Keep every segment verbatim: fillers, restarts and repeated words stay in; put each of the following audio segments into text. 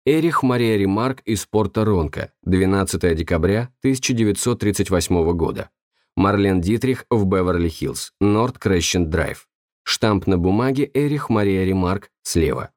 Эрих Мария Ремарк из Порто-Ронко, двенадцатое декабря тысяча девятьсот тридцать восьмого года. Марлен Дитрих в Беверли-Хиллз, Норт Крещенд Драйв. Штамп на бумаге Эрих Мария Ремарк слева.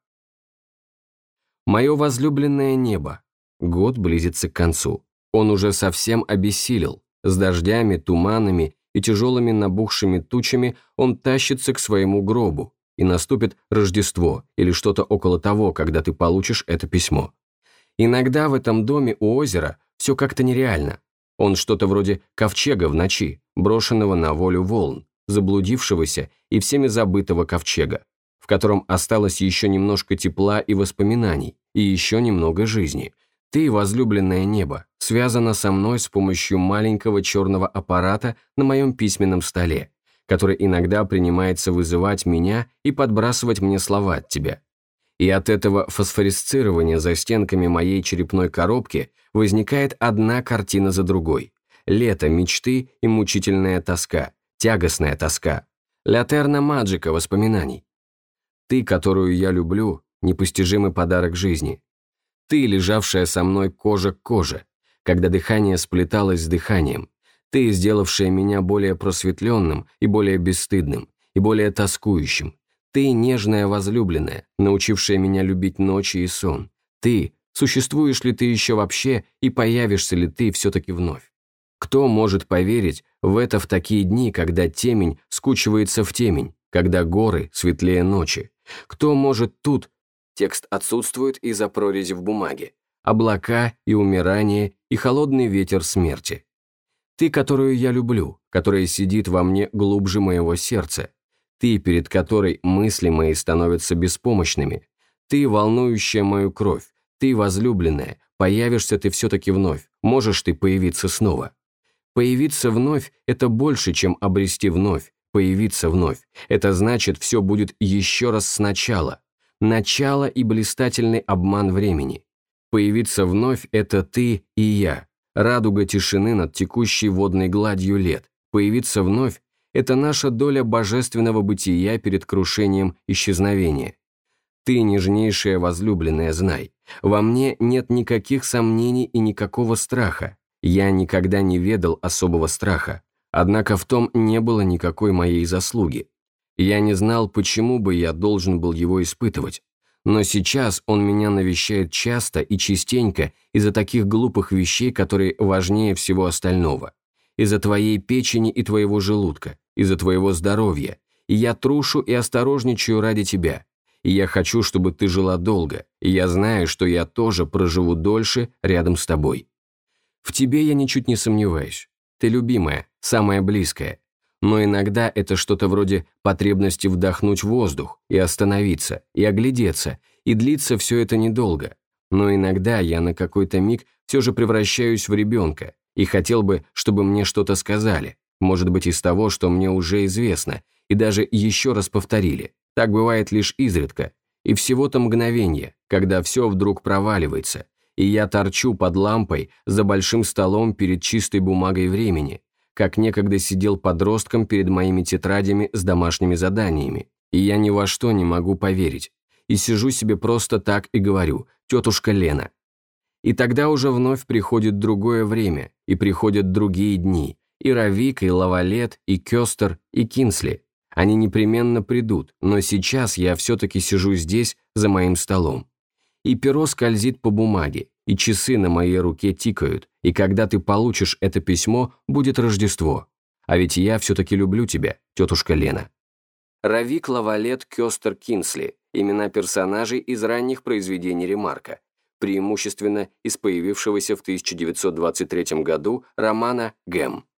Мое возлюбленное небо. Год близится к концу. Он уже совсем обессилел. С дождями, туманами и тяжелыми набухшими тучами он тащится к своему гробу, и наступит Рождество или что-то около того, когда ты получишь это письмо. Иногда в этом доме у озера все как-то нереально. Он что-то вроде ковчега в ночи, брошенного на волю волн, заблудившегося и всеми забытого ковчега, в котором осталось еще немножко тепла и воспоминаний, и еще немного жизни. Ты, возлюбленное небо, связана со мной с помощью маленького черного аппарата на моем письменном столе, который иногда принимается вызывать меня и подбрасывать мне слова от тебя. И от этого фосфоресцирования за стенками моей черепной коробки возникает одна картина за другой. Лето мечты и мучительная тоска, тягостная тоска. Ля терна маджика воспоминаний. Ты, которую я люблю, непостижимый подарок жизни. Ты, лежавшая со мной кожа к коже, когда дыхание сплеталось с дыханием. Ты, сделавшая меня более просветленным и более бесстыдным, и более тоскующим. Ты, нежная возлюбленная, научившая меня любить ночи и сон. Ты, существуешь ли ты еще вообще и появишься ли ты все-таки вновь? Кто может поверить в это в такие дни, когда темень скучивается в темень, когда горы светлее ночи? Кто может тут... Текст отсутствует из-за прорези в бумаге. Облака и умирание, и холодный ветер смерти. Ты, которую я люблю, которая сидит во мне глубже моего сердца. Ты, перед которой мысли мои становятся беспомощными. Ты, волнующая мою кровь. Ты, возлюбленная, появишься ты все-таки вновь. Можешь ты появиться снова. Появиться вновь – это больше, чем обрести вновь. Появиться вновь – это значит, все будет еще раз сначала. Начало и блистательный обман времени. Появиться вновь – это ты и я. Радуга тишины над текущей водной гладью лет. Появиться вновь – это наша доля божественного бытия перед крушением исчезновения. Ты, нежнейшая возлюбленная, знай, во мне нет никаких сомнений и никакого страха. Я никогда не ведал особого страха. Однако в том не было никакой моей заслуги. Я не знал, почему бы я должен был его испытывать. Но сейчас он меня навещает часто и частенько из-за таких глупых вещей, которые важнее всего остального. Из-за твоей печени и твоего желудка, из-за твоего здоровья. И я трушу и осторожничаю ради тебя. И я хочу, чтобы ты жила долго. И я знаю, что я тоже проживу дольше рядом с тобой. В тебе я ничуть не сомневаюсь. Ты любимая, самая близкая. Но иногда это что-то вроде потребности вдохнуть воздух и остановиться, и оглядеться, и длится все это недолго. Но иногда я на какой-то миг все же превращаюсь в ребенка и хотел бы, чтобы мне что-то сказали, может быть, из того, что мне уже известно, и даже еще раз повторили. Так бывает лишь изредка, и всего-то мгновение, когда все вдруг проваливается, и я торчу под лампой за большим столом перед чистой бумагой времени, как некогда сидел подростком перед моими тетрадями с домашними заданиями, и я ни во что не могу поверить, и сижу себе просто так и говорю: «Тетушка Лена». И тогда уже вновь приходит другое время, и приходят другие дни, и Равик, и Лавалет, и Кёстер, и Кинсли. Они непременно придут, но сейчас я все-таки сижу здесь, за моим столом. И перо скользит по бумаге, и часы на моей руке тикают, и когда ты получишь это письмо, будет Рождество. А ведь я все-таки люблю тебя, тетушка Лена. Равик, Лавалет, Кёстер, Кинсли – имена персонажей из ранних произведений Ремарка, преимущественно из появившегося в тысяча девятьсот двадцать третьем году романа «Гэм».